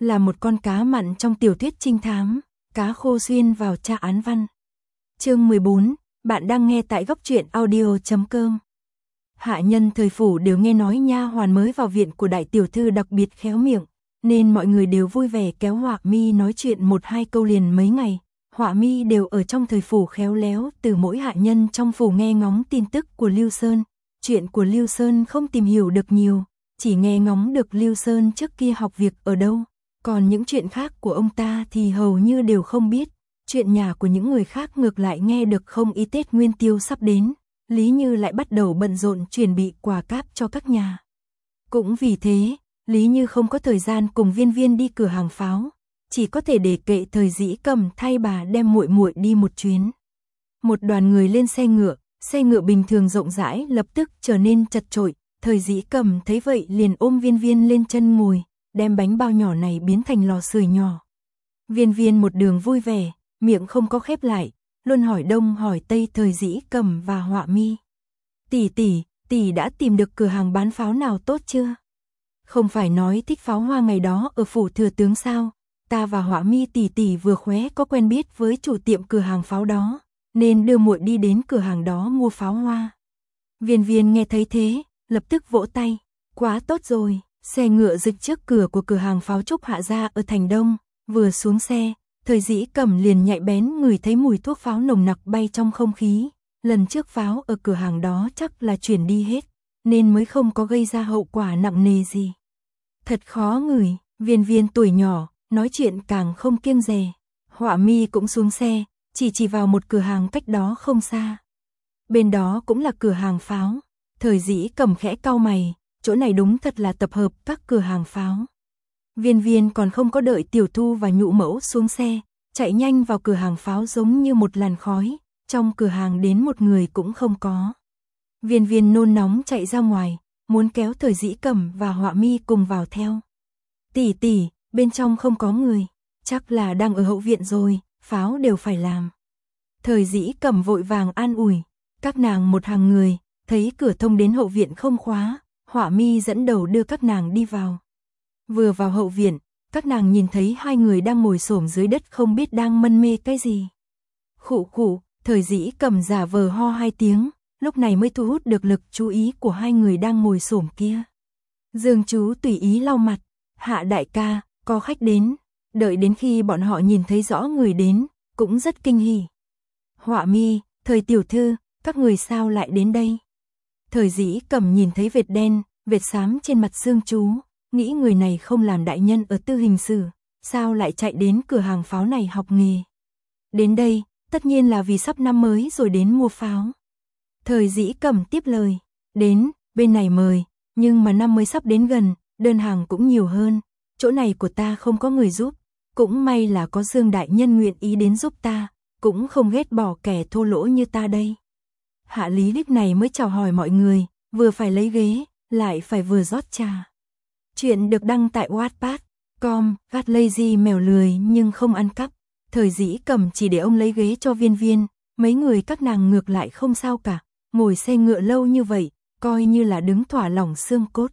là một con cá mặn trong tiểu thuyết trinh thám, cá khô xuyên vào tra án văn. Chương 14, bạn đang nghe tại góc truyện audio.com. Hạ nhân thời phủ đều nghe nói nha hoàn mới vào viện của đại tiểu thư đặc biệt khéo miệng, nên mọi người đều vui vẻ kéo Họa Mi nói chuyện một hai câu liền mấy ngày. Họa Mi đều ở trong thời phủ khéo léo từ mỗi hạ nhân trong phủ nghe ngóng tin tức của Lưu Sơn. Chuyện của Lưu Sơn không tìm hiểu được nhiều, chỉ nghe ngóng được Lưu Sơn trước kia học việc ở đâu. Còn những chuyện khác của ông ta thì hầu như đều không biết. Chuyện nhà của những người khác ngược lại nghe được không ít. Tết Nguyên Tiêu sắp đến, Lý Như lại bắt đầu bận rộn chuẩn bị quà cáp cho các nhà. Cũng vì thế, Lý Như không có thời gian cùng Viên Viên đi cửa hàng pháo, chỉ có thể để kệ Thời Dĩ Cầm thay bà đem muội muội đi một chuyến. Một đoàn người lên xe ngựa bình thường rộng rãi lập tức trở nên chật chội. Thời Dĩ Cầm thấy vậy liền ôm Viên Viên lên chân ngồi, đem bánh bao nhỏ này biến thành lò sưởi nhỏ. Viên Viên một đường vui vẻ, miệng không có khép lại, luôn hỏi đông hỏi tây Thời Dĩ Cầm và Họa Mi. Tỷ đã tìm được cửa hàng bán pháo nào tốt chưa? Không phải nói thích pháo hoa ngày đó ở phủ thừa tướng sao? Ta và Họa Mi tỷ vừa khóe có quen biết với chủ tiệm cửa hàng pháo đó, nên đưa muội đi đến cửa hàng đó mua pháo hoa. Viên Viên nghe thấy thế, lập tức vỗ tay, quá tốt rồi. Xe ngựa dịch trước cửa của cửa hàng pháo Trúc Hạ gia ở thành Đông, vừa xuống xe, Thời Dĩ Cầm liền nhạy bén ngửi thấy mùi thuốc pháo nồng nặc bay trong không khí. Lần trước pháo ở cửa hàng đó chắc là chuyển đi hết, nên mới không có gây ra hậu quả nặng nề gì. Thật khó ngửi. Viên Viên tuổi nhỏ, nói chuyện càng không kiêng dè. Họa Mi cũng xuống xe, chỉ vào một cửa hàng cách đó không xa. Bên đó cũng là cửa hàng pháo. Thời Dĩ Cầm khẽ cau mày, chỗ này đúng thật là tập hợp các cửa hàng pháo. Viên Viên còn không có đợi Tiểu Thu và Nhụ Mẫu xuống xe, chạy nhanh vào cửa hàng pháo giống như một làn khói, trong cửa hàng đến một người cũng không có. Viên Viên nôn nóng chạy ra ngoài, muốn kéo Thời Dĩ Cầm và Họa Mi cùng vào theo. Tỷ, bên trong không có người, chắc là đang ở hậu viện rồi, pháo đều phải làm. Thời Dĩ Cầm vội vàng an ủi, các nàng một hàng người, thấy cửa thông đến hậu viện không khóa, Họa Mi dẫn đầu đưa các nàng đi vào. Vừa vào hậu viện, các nàng nhìn thấy hai người đang ngồi xổm dưới đất không biết đang mân mê cái gì. Khụ, Thời Dĩ Cầm giả vờ ho hai tiếng, lúc này mới thu hút được lực chú ý của hai người đang ngồi xổm kia. Dương chú tùy ý lau mặt, Hạ đại ca, có khách đến. Đợi đến khi bọn họ nhìn thấy rõ người đến, cũng rất kinh hỉ. Họa Mi, Thời tiểu thư, các người sao lại đến đây? Thời Dĩ Cầm nhìn thấy vệt đen, vệt xám trên mặt Dương chú, nghĩ người này không làm đại nhân ở tư hình sử, sao lại chạy đến cửa hàng pháo này học nghề. Đến đây, tất nhiên là vì sắp năm mới rồi đến mua pháo. Thời Dĩ Cầm tiếp lời, đến, bên này mời, nhưng mà năm mới sắp đến gần, đơn hàng cũng nhiều hơn, chỗ này của ta không có người giúp, cũng may là có Dương đại nhân nguyện ý đến giúp ta, cũng không ghét bỏ kẻ thô lỗ như ta đây. Hạ Lý lúc này mới chào hỏi mọi người, vừa phải lấy ghế, lại phải vừa rót trà. Chuyện được đăng tại Wattpad.com, gạt lazy mèo lười nhưng không ăn cắp. Thời Dĩ Cầm chỉ để ông lấy ghế cho Viên Viên, mấy người các nàng ngược lại không sao cả, ngồi xe ngựa lâu như vậy, coi như là đứng thỏa lòng xương cốt.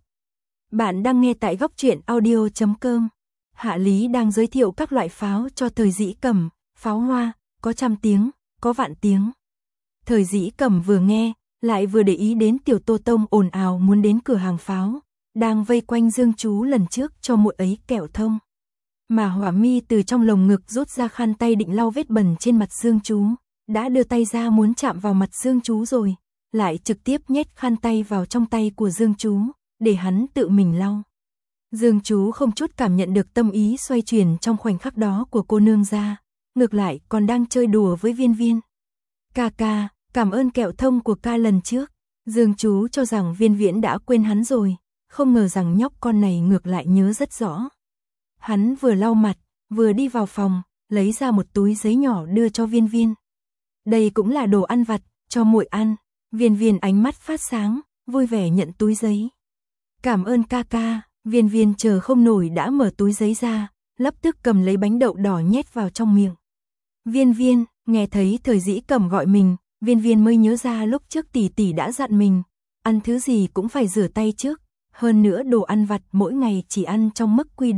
Bạn đang nghe tại góc truyện audio.com. Hạ Lý đang giới thiệu các loại pháo cho Thời Dĩ Cầm, pháo hoa, có 100 tiếng, có vạn tiếng. Thời Dĩ Cầm vừa nghe, lại vừa để ý đến Tiểu Tô Tông ồn ào muốn đến cửa hàng pháo, đang vây quanh Dương chú lần trước cho muội ấy kẹo thông. Mà Họa Mi từ trong lồng ngực rút ra khăn tay định lau vết bẩn trên mặt Dương chú, đã đưa tay ra muốn chạm vào mặt Dương chú rồi, lại trực tiếp nhét khăn tay vào trong tay của Dương chú, để hắn tự mình lau. Dương chú không chút cảm nhận được tâm ý xoay chuyển trong khoảnh khắc đó của cô nương ra, ngược lại còn đang chơi đùa với Viên Viên. Ca, cảm ơn kẹo thông của ca lần trước. Dương chú cho rằng Viên Viễn đã quên hắn rồi, không ngờ rằng nhóc con này ngược lại nhớ rất rõ. Hắn vừa lau mặt, vừa đi vào phòng, lấy ra một túi giấy nhỏ đưa cho Viên Viên. Đây cũng là đồ ăn vặt, cho muội ăn. Viên Viên ánh mắt phát sáng, vui vẻ nhận túi giấy. Cảm ơn ca. Viên Viên chờ không nổi đã mở túi giấy ra, lập tức cầm lấy bánh đậu đỏ nhét vào trong miệng. Viên, nghe thấy Thời Dĩ Cầm gọi mình, Viên Viên mới nhớ ra lúc trước tỷ đã dặn mình, ăn thứ gì cũng phải rửa tay trước, hơn nữa đồ ăn vặt mỗi ngày chỉ ăn trong mức quy định,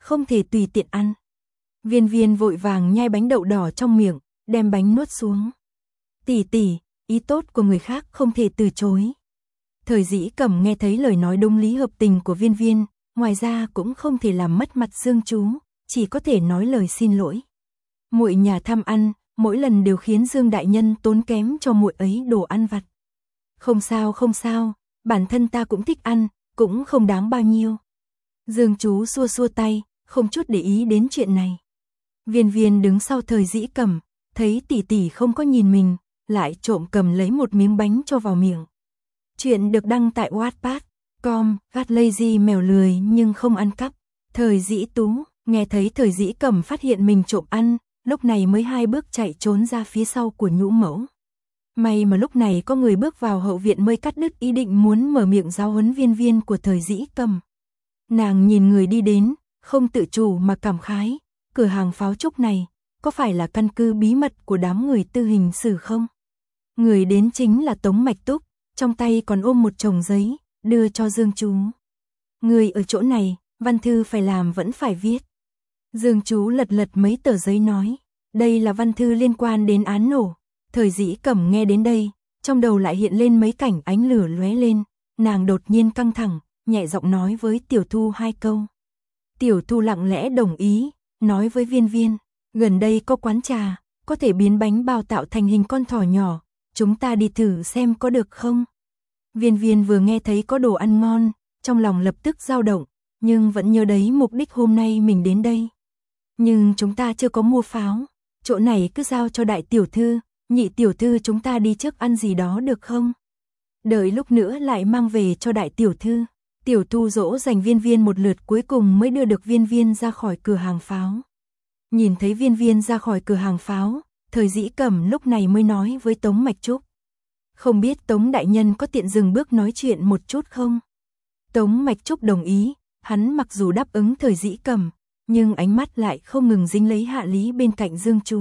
không thể tùy tiện ăn. Viên Viên vội vàng nhai bánh đậu đỏ trong miệng, đem bánh nuốt xuống. Tỷ tỷ, ý tốt của người khác không thể từ chối. Thời Dĩ Cẩm nghe thấy lời nói đúng lý hợp tình của Viên Viên, ngoài ra cũng không thể làm mất mặt Dương Chú, chỉ có thể nói lời xin lỗi. Muội nhà tham ăn, mỗi lần đều khiến Dương đại nhân tốn kém cho muội ấy đồ ăn vặt. Không sao, bản thân ta cũng thích ăn, cũng không đáng bao nhiêu. Dương Chú xua xua tay, không chút để ý đến chuyện này. Viên Viên đứng sau Thời Dĩ Cẩm, thấy tỷ tỷ không có nhìn mình, lại trộm cầm lấy một miếng bánh cho vào miệng. Chuyện được đăng tại Wattpad.com, gắt lazy mèo lười nhưng không ăn cắp. Thời Dĩ Tú, nghe thấy Thời Dĩ Cẩm phát hiện mình trộm ăn, lúc này mới 2 bước chạy trốn ra phía sau của Nhũ Mẫu. May mà lúc này có người bước vào hậu viện mới cắt đứt ý định muốn mở miệng giáo huấn Viên Viên của Thời Dĩ Cẩm. Nàng nhìn người đi đến, không tự chủ mà cảm khái, cửa hàng pháo trúc này, có phải là căn cứ bí mật của đám người Tư Hình Sử không? Người đến chính là Tống Mạch Túc, trong tay còn ôm một chồng giấy, đưa cho Dương Chú. Người ở chỗ này, văn thư phải làm vẫn phải viết. Dương Chú lật lật mấy tờ giấy nói, đây là văn thư liên quan đến án nổ. Thời Dĩ Cẩm nghe đến đây, trong đầu lại hiện lên mấy cảnh ánh lửa lóe lên, nàng đột nhiên căng thẳng, nhẹ giọng nói với Tiểu Thu 2 câu. Tiểu Thu lặng lẽ đồng ý, nói với Viên Viên, gần đây có quán trà, có thể biến bánh bao tạo thành hình con thỏ nhỏ, chúng ta đi thử xem có được không? Viên Viên vừa nghe thấy có đồ ăn ngon, trong lòng lập tức dao động, nhưng vẫn nhớ đấy mục đích hôm nay mình đến đây. Nhưng chúng ta chưa có mua pháo, chỗ này cứ giao cho đại tiểu thư, nhị tiểu thư chúng ta đi trước ăn gì đó được không? Đợi lúc nữa lại mang về cho đại tiểu thư. Tiểu Thu dỗ dành Viên Viên một lượt cuối cùng mới đưa được Viên Viên ra khỏi cửa hàng pháo. Nhìn thấy Viên Viên ra khỏi cửa hàng pháo, Thời Dĩ Cẩm lúc này mới nói với Tống Mạch Trúc. Không biết Tống đại nhân có tiện dừng bước nói chuyện một chút không? Tống Mạch Trúc đồng ý, hắn mặc dù đáp ứng Thời Dĩ Cẩm, nhưng ánh mắt lại không ngừng dính lấy Hạ Lý bên cạnh Dương Chú.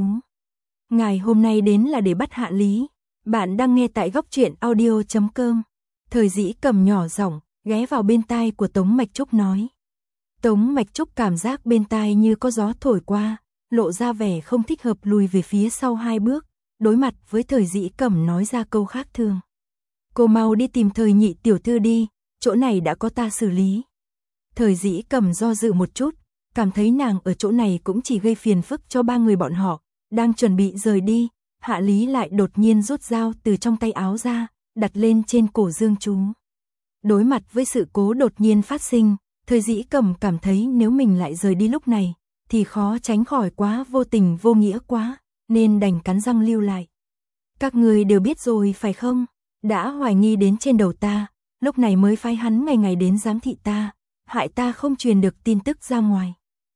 Ngài hôm nay đến là để bắt Hạ Lý. Bạn đang nghe tại góc truyện audio.com. Thời Dĩ Cẩm nhỏ giọng ghé vào bên tai của Tống Mạch Trúc nói. Tống Mạch Trúc cảm giác bên tai như có gió thổi qua, lộ ra vẻ không thích hợp lùi về phía sau 2 bước, đối mặt với Thời Dĩ Cẩm nói ra câu khác thường. Cô mau đi tìm Thời nhị tiểu thư đi, chỗ này đã có ta xử lý. Thời Dĩ Cẩm do dự một chút, cảm thấy nàng ở chỗ này cũng chỉ gây phiền phức cho 3 người bọn họ, đang chuẩn bị rời đi, Hạ Lý lại đột nhiên rút dao từ trong tay áo ra, đặt lên trên cổ Dương Chú. Đối mặt với sự cố đột nhiên phát sinh, Thời Dĩ Cẩm cảm thấy nếu mình lại rời đi lúc này, thì khó tránh khỏi quá vô tình vô nghĩa quá, nên đành cắn răng lưu lại. Các người đều biết rồi phải không? Đã hoài nghi đến trên đầu ta, lúc này mới phái hắn ngày ngày đến giám thị ta, hại ta không truyền được tin tức ra ngoài.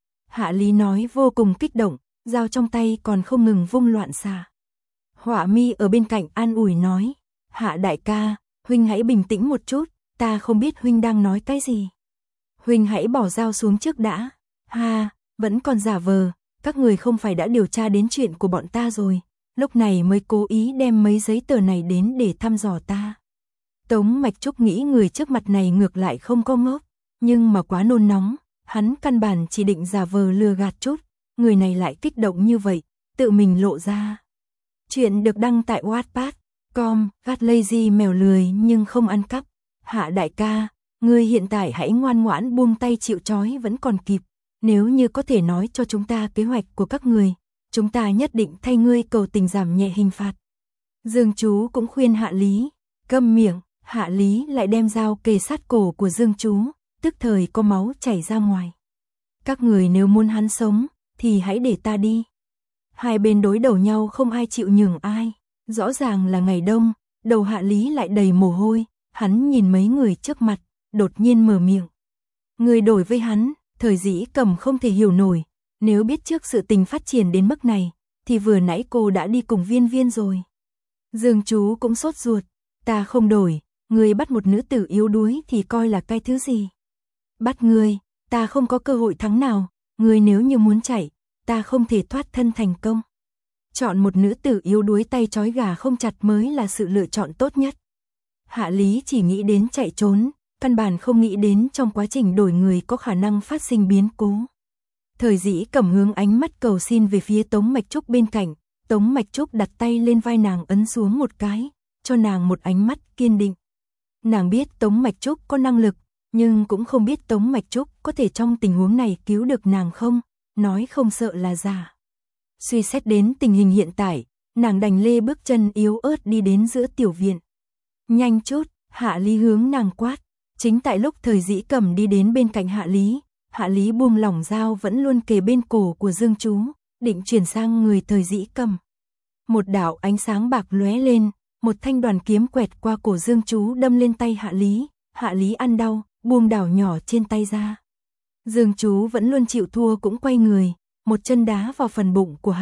Hạ Lý nói vô cùng kích động, dao trong tay còn không ngừng vung loạn xạ. Họa Mi ở bên cạnh an ủi nói, Hạ đại ca, huynh hãy bình tĩnh một chút, ta không biết huynh đang nói cái gì. Huynh hãy bỏ dao xuống trước đã. Ha, vẫn còn giả vờ, các người không phải đã điều tra đến chuyện của bọn ta rồi, lúc này mới cố ý đem mấy giấy tờ này đến để thăm dò ta. Tống Mạch Trúc nghĩ người trước mặt này ngược lại không có ngốc, nhưng mà quá nôn nóng, hắn căn bản chỉ định giả vờ lừa gạt chút, người này lại kích động như vậy, tự mình lộ ra. Chuyện được đăng tại Wattpad.com, gắt lazy mèo lười nhưng không ăn cắp. Hạ đại ca, ngươi hiện tại hãy ngoan ngoãn buông tay chịu trói vẫn còn kịp, nếu như có thể nói cho chúng ta kế hoạch của các người, chúng ta nhất định thay ngươi cầu tình giảm nhẹ hình phạt. Dương Chú cũng khuyên Hạ Lý, câm miệng, Hạ Lý lại đem dao kề sát cổ của Dương Chú, tức thời có máu chảy ra ngoài. Các người nếu muốn hắn sống, thì hãy để ta đi. Hai bên đối đầu nhau không ai chịu nhường ai, rõ ràng là ngày đông, đầu Hạ Lý lại đầy mồ hôi, hắn nhìn mấy người trước mặt, đột nhiên mở miệng. Người đổi với hắn, Thời Dĩ Cẩm không thể hiểu nổi, nếu biết trước sự tình phát triển đến mức này, thì vừa nãy cô đã đi cùng Viên Viên rồi. Dương Chú cũng sốt ruột, ta không đổi, người bắt một nữ tử yếu đuối thì coi là cái thứ gì. Bắt người, ta không có cơ hội thắng nào, người nếu như muốn chạy, ta không thể thoát thân thành công. Chọn một nữ tử yếu đuối tay trói gà không chặt mới là sự lựa chọn tốt nhất. Hạ Lý chỉ nghĩ đến chạy trốn, căn bản không nghĩ đến trong quá trình đổi người có khả năng phát sinh biến cố. Thời Dĩ Cẩm hướng ánh mắt cầu xin về phía Tống Mạch Trúc bên cạnh, Tống Mạch Trúc đặt tay lên vai nàng ấn xuống một cái, cho nàng một ánh mắt kiên định. Nàng biết Tống Mạch Trúc có năng lực, nhưng cũng không biết Tống Mạch Trúc có thể trong tình huống này cứu được nàng không, nói không sợ là giả. Suy xét đến tình hình hiện tại, nàng đành lê bước chân yếu ớt đi đến giữa tiểu viện. Nhanh chút, Hạ Lý hướng nàng quát. Chính tại lúc Thời Dĩ Cẩm đi đến bên cạnh Hạ Lý buông lỏng dao vẫn luôn kề bên cổ của Dương Chú, định chuyển sang người Thời Dĩ Cẩm. Một đạo ánh sáng bạc lóe lên, một thanh đoàn kiếm quẹt qua cổ Dương Chú đâm lên tay Hạ Lý ăn đau, buông đảo nhỏ trên tay ra. Dương Chú vẫn luôn chịu thua cũng quay người, một chân đá vào phần bụng của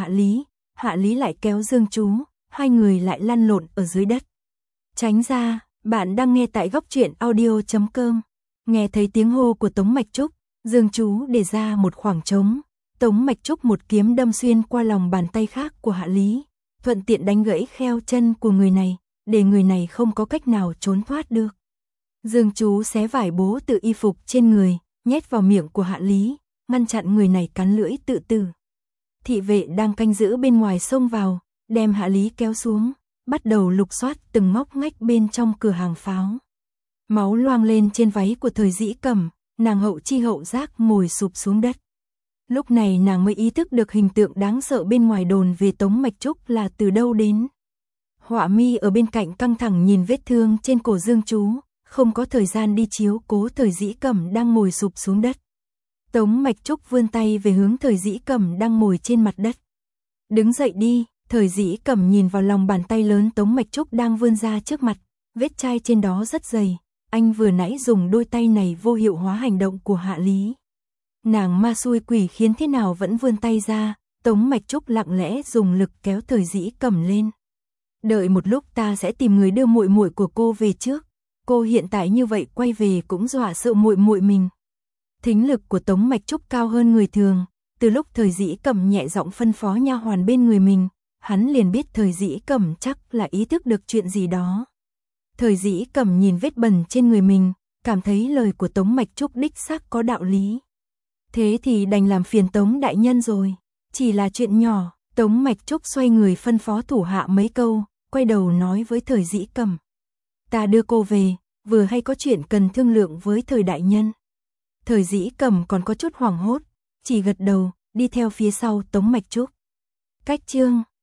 Hạ Lý lại kéo Dương Chú, hai người lại lăn lộn ở dưới đất. Tránh ra, bạn đang nghe tại góc truyện audio.com. Nghe thấy tiếng hô của Tống Mạch Trúc, Dương Chú để ra một khoảng trống, Tống Mạch Trúc một kiếm đâm xuyên qua lòng bàn tay khác của Hạ Lý, thuận tiện đánh gãy kheo chân của người này, để người này không có cách nào trốn thoát được. Dương Chú xé vải bố từ y phục trên người, nhét vào miệng của Hạ Lý, ngăn chặn người này cắn lưỡi tự tử. Thị vệ đang canh giữ bên ngoài xông vào, đem Hạ Lý kéo xuống, bắt đầu lục soát từng ngóc ngách bên trong cửa hàng pháo. Máu loang lên trên váy của Thời Dĩ Cẩm, nàng hậu chi hậu giác ngồi sụp xuống đất. Lúc này nàng mới ý thức được hình tượng đáng sợ bên ngoài đồn về Tống Mạch Trúc là từ đâu đến. Họa Mi ở bên cạnh căng thẳng nhìn vết thương trên cổ Dương Chú, không có thời gian đi chiếu cố Thời Dĩ Cẩm đang ngồi sụp xuống đất. Tống Mạch Trúc vươn tay về hướng Thời Dĩ Cẩm đang ngồi trên mặt đất. Đứng dậy đi. Thời Dĩ Cẩm nhìn vào lòng bàn tay lớn Tống Mạch Trúc đang vươn ra trước mặt, vết chai trên đó rất dày, anh vừa nãy dùng đôi tay này vô hiệu hóa hành động của Hạ Lý. Nàng ma xui quỷ khiến thế nào vẫn vươn tay ra, Tống Mạch Trúc lặng lẽ dùng lực kéo Thời Dĩ Cẩm lên. Đợi một lúc ta sẽ tìm người đưa muội muội của cô về trước, cô hiện tại như vậy quay về cũng dọa sợ muội muội mình. Thính lực của Tống Mạch Trúc cao hơn người thường, từ lúc Thời Dĩ Cẩm nhẹ giọng phân phó nha hoàn bên người mình, hắn liền biết Thời Dĩ Cẩm chắc là ý thức được chuyện gì đó. Thời Dĩ Cẩm nhìn vết bẩn trên người mình, cảm thấy lời của Tống Mạch Trúc đích xác có đạo lý. Thế thì đành làm phiền Tống đại nhân rồi, chỉ là chuyện nhỏ. Tống Mạch Trúc xoay người phân phó thủ hạ mấy câu, quay đầu nói với Thời Dĩ Cẩm. Ta đưa cô về, vừa hay có chuyện cần thương lượng với Thời đại nhân. Thời Dĩ Cẩm còn có chút hoảng hốt, chỉ gật đầu, đi theo phía sau Tống Mạch Trúc. Cách chương